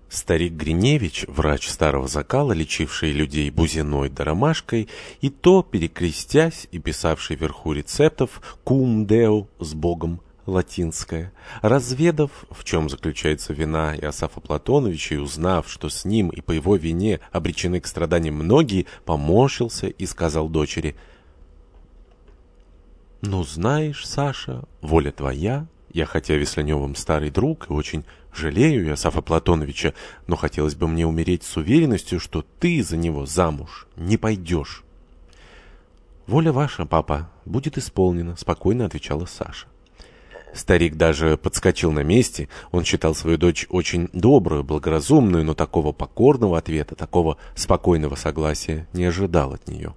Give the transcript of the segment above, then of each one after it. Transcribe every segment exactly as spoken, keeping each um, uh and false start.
Старик Гриневич, врач старого закала, лечивший людей бузиной да ромашкой, и то, перекрестясь и писавший вверху рецептов «Cum Deo» с Богом латинское, разведав, в чем заключается вина Иосафа Платоновича, и узнав, что с ним и по его вине обречены к страданиям многие, поморщился и сказал дочери: «Ну, знаешь, Саша, воля твоя. Я, хотя Весленевым старый друг и очень жалею Иосафа Платоновича, но хотелось бы мне умереть с уверенностью, что ты за него замуж не пойдешь». «Воля ваша, папа, будет исполнена», — спокойно отвечала Саша. Старик даже подскочил на месте. Он считал свою дочь очень добрую, благоразумную, но такого покорного ответа, такого спокойного согласия не ожидал от нее.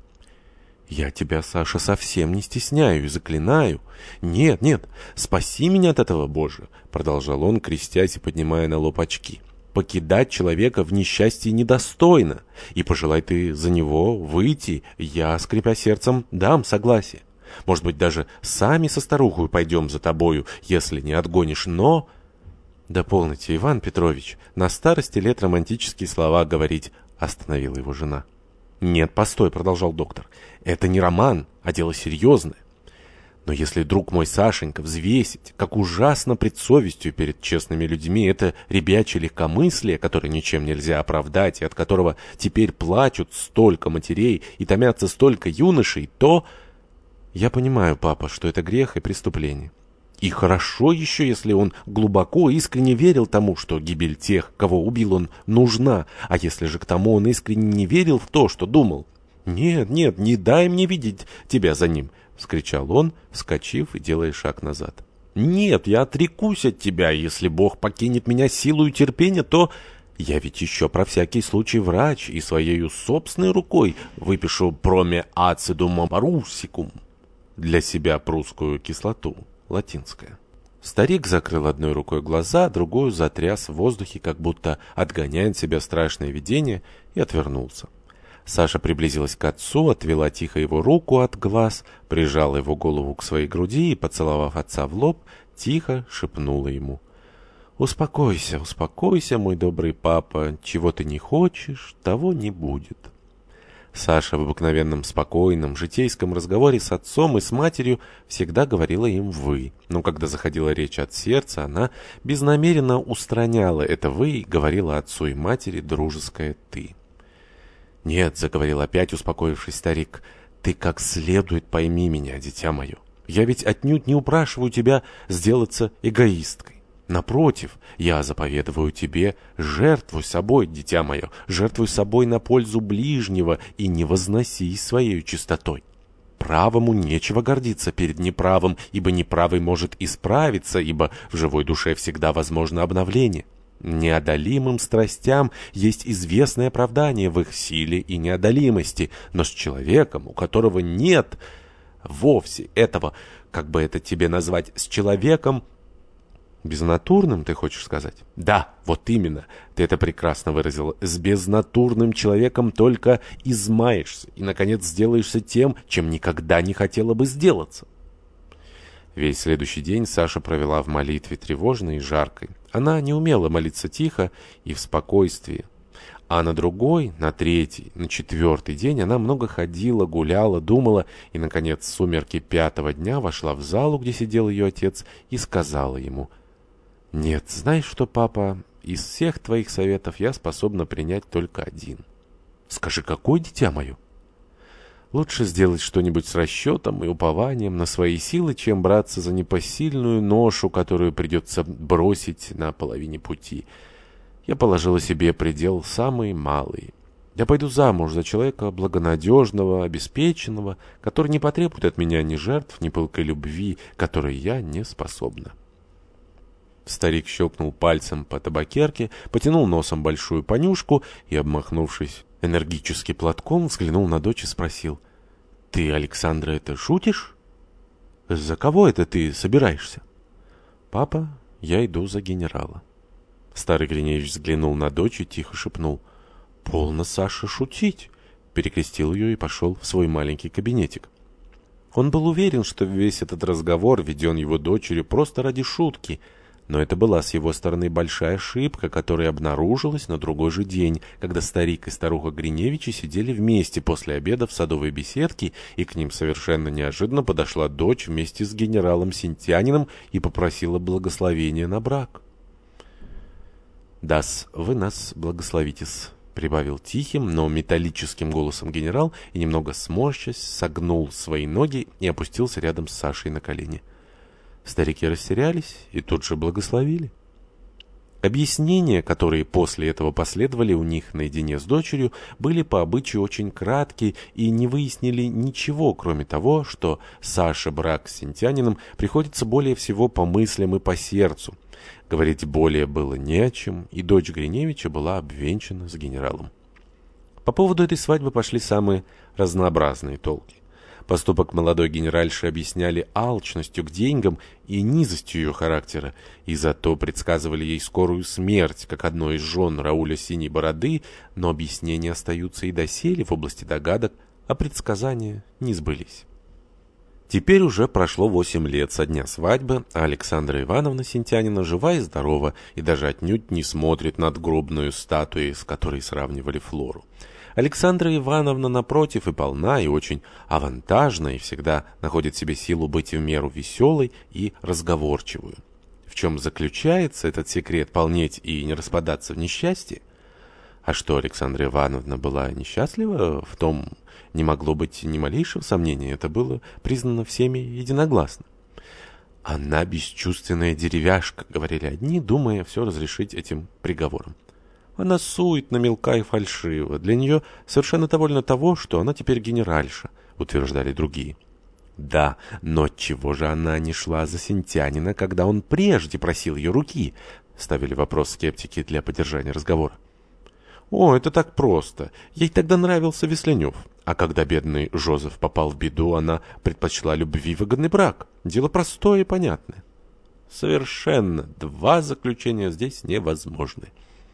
«Я тебя, Саша, совсем не стесняю и заклинаю. Нет, нет, спаси меня от этого, Боже!» — продолжал он, крестясь и поднимая на лоб очки. «Покидать человека в несчастье недостойно, и пожелай ты за него выйти, я, скрипя сердцем, дам согласие. Может быть, даже сами со старухой пойдем за тобою, если не отгонишь, но...» «Да полноте, Иван Петрович, на старости лет романтические слова говорить», — остановила его жена. «Нет, постой», — продолжал доктор, — «это не роман, а дело серьезное. Но если, друг мой Сашенька, взвесить, как ужасно пред совестью перед честными людьми это ребячье легкомыслие, которое ничем нельзя оправдать и от которого теперь плачут столько матерей и томятся столько юношей, то... Я понимаю, папа, что это грех и преступление. И хорошо еще, если он глубоко искренне верил тому, что гибель тех, кого убил он, нужна, а если же к тому он искренне не верил в то, что думал. «Нет, нет, не дай мне видеть тебя за ним!» — вскричал он, вскочив и делая шаг назад. «Нет, я отрекусь от тебя, и если Бог покинет меня силою терпения, то... Я ведь еще про всякий случай врач, и своею собственной рукой выпишу проме ацидум парусикум» для себя прусскую кислоту, латинская. Старик закрыл одной рукой глаза, другую затряс в воздухе, как будто отгоняя от себя страшное видение, и отвернулся. Саша приблизилась к отцу, отвела тихо его руку от глаз, прижала его голову к своей груди и, поцеловав отца в лоб, тихо шепнула ему: «Успокойся, успокойся, мой добрый папа, чего ты не хочешь, того не будет». Саша в обыкновенном спокойном житейском разговоре с отцом и с матерью всегда говорила им «вы», но когда заходила речь от сердца, она безнамеренно устраняла это «вы» и говорила отцу и матери дружеское «ты». «Нет», — заговорил опять успокоившись старик, — «ты как следует пойми меня, дитя мое. Я ведь отнюдь не упрашиваю тебя сделаться эгоисткой. Напротив, я заповедую тебе: жертвуй собой, дитя мое, жертвуй собой на пользу ближнего и не возносись своей чистотой. Правому нечего гордиться перед неправым, ибо неправый может исправиться, ибо в живой душе всегда возможно обновление. Неодолимым страстям есть известное оправдание в их силе и неодолимости, но с человеком, у которого нет вовсе этого, как бы это тебе назвать, с человеком, безнатурным, ты хочешь сказать? Да, вот именно, ты это прекрасно выразил. С безнатурным человеком только измаешься и, наконец, сделаешься тем, чем никогда не хотела бы сделаться. Весь следующий день Саша провела в молитве тревожной и жаркой. Она не умела молиться тихо и в спокойствии. А на другой, на третий, на четвертый день она много ходила, гуляла, думала и, наконец, в сумерки пятого дня вошла в залу, где сидел ее отец, и сказала ему: «Нет, знаешь что, папа, из всех твоих советов я способна принять только один». «Скажи, какой, дитя мое?» «Лучше сделать что-нибудь с расчетом и упованием на свои силы, чем браться за непосильную ношу, которую придется бросить на половине пути. Я положила себе предел самый малый. Я пойду замуж за человека благонадежного, обеспеченного, который не потребует от меня ни жертв, ни пылкой любви, которой я не способна». Старик щелкнул пальцем по табакерке, потянул носом большую понюшку и, обмахнувшись энергически платком, взглянул на дочь и спросил: «Ты, Александра, это шутишь? За кого это ты собираешься?» «Папа, я иду за генерала». Старый Гриневич взглянул на дочь и тихо шепнул: «Полно, Саша, шутить!» Перекрестил ее и пошел в свой маленький кабинетик. Он был уверен, что весь этот разговор веден его дочерью просто ради шутки, Но это была с его стороны большая ошибка, которая обнаружилась на другой же день, когда старик и старуха Гриневичи сидели вместе после обеда в садовой беседке, и к ним совершенно неожиданно подошла дочь вместе с генералом Синтянином и попросила благословения на брак. «Да-с, вы нас благословитесь», — прибавил тихим, но металлическим голосом генерал и, немного сморщась, согнул свои ноги и опустился рядом с Сашей на колени. Старики растерялись и тут же благословили. Объяснения, которые после этого последовали у них наедине с дочерью, были по обычаю очень краткие и не выяснили ничего, кроме того, что Саше брак с Синтянином приходится более всего по мыслям и по сердцу. Говорить более было не о чем, и дочь Гриневича была обвенчана с генералом. По поводу этой свадьбы пошли самые разнообразные толки. Поступок молодой генеральши объясняли алчностью к деньгам и низостью ее характера, и зато предсказывали ей скорую смерть, как одной из жен Рауля Синей Бороды, но объяснения остаются и доселе в области догадок, а предсказания не сбылись. Теперь уже прошло восемь лет со дня свадьбы, а Александра Ивановна Синтянина жива и здорова, и даже отнюдь не смотрит надгробную статую, с которой сравнивали Флору. Александра Ивановна, напротив, и полна, и очень авантажна, и всегда находит в себе силу быть в меру веселой и разговорчивую. В чем заключается этот секрет полнеть и не распадаться в несчастье? А что Александра Ивановна была несчастлива, в том не могло быть ни малейшего сомнения, это было признано всеми единогласно. «Она бесчувственная деревяшка», — говорили одни, думая все разрешить этим приговором. Она суетна, мелка и фальшива. Для нее совершенно довольно того, что она теперь генеральша, утверждали другие. Да, но чего же она не шла за Синтянина, когда он прежде просил ее руки? Ставили вопрос скептики для поддержания разговора. О, это так просто. Ей тогда нравился Весленев. А когда бедный Жозеф попал в беду, она предпочла любви выгодный брак. Дело простое и понятное. Совершенно. Два заключения здесь невозможны.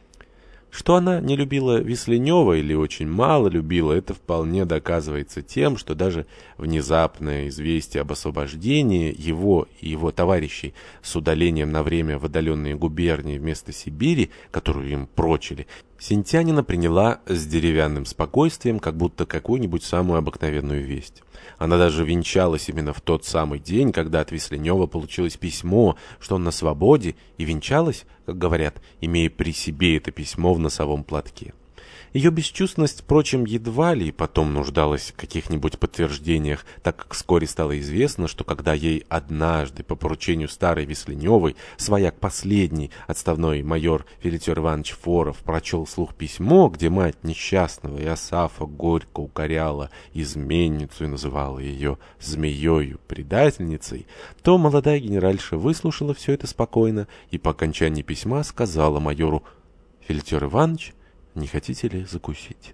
Что она не любила Весленева или очень мало любила, это вполне доказывается тем, что даже внезапное известие об освобождении его и его товарищей с удалением на время в отдаленные губернии вместо Сибири, которую им прочили, Синтянина приняла с деревянным спокойствием, как будто какую-нибудь самую обыкновенную весть. Она даже венчалась именно в тот самый день, когда от Весленева получилось письмо, что он на свободе, и венчалась, как говорят, имея при себе это письмо в носовом платке. Ее бесчувственность, впрочем, едва ли потом нуждалась в каких-нибудь подтверждениях, так как вскоре стало известно, что когда ей однажды по поручению старой Весленевой свояк последний, отставной майор Филитер Иванович Форов, прочел вслух письмо, где мать несчастного Иосафа горько укоряла изменницу и называла ее змеёю, предательницей, то молодая генеральша выслушала все это спокойно и по окончании письма сказала майору: «Филитер Иванович, не хотите ли закусить?»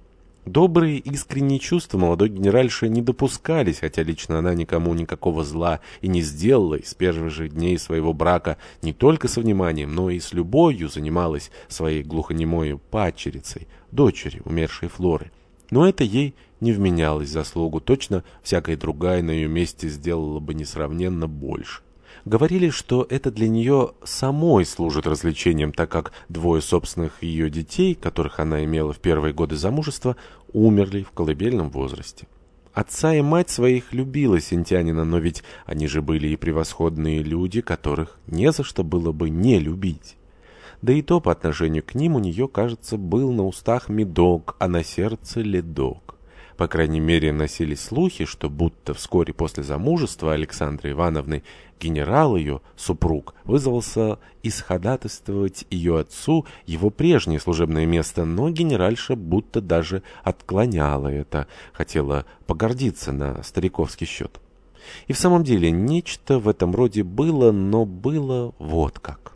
Добрые искренние чувства молодой генеральши не допускались, хотя лично она никому никакого зла и не сделала, и с первых же дней своего брака не только со вниманием, но и с любовью занималась своей глухонемой падчерицей, дочерью умершей Флоры. Но это ей не вменялось в заслугу, точно всякая другая на ее месте сделала бы несравненно больше. Говорили, что это для нее самой служит развлечением, так как двое собственных ее детей, которых она имела в первые годы замужества, умерли в колыбельном возрасте. Отца и мать своих любила Синтянина, но ведь они же были и превосходные люди, которых не за что было бы не любить. Да и то по отношению к ним у нее, кажется, был на устах медок, а на сердце ледок. По крайней мере, носились слухи, что будто вскоре после замужества Александры Ивановны генерал ее, супруг, вызвался исходатайствовать ее отцу его прежнее служебное место, но генеральша будто даже отклоняла это, хотела погордиться на стариковский счет. И в самом деле нечто в этом роде было, но было вот как.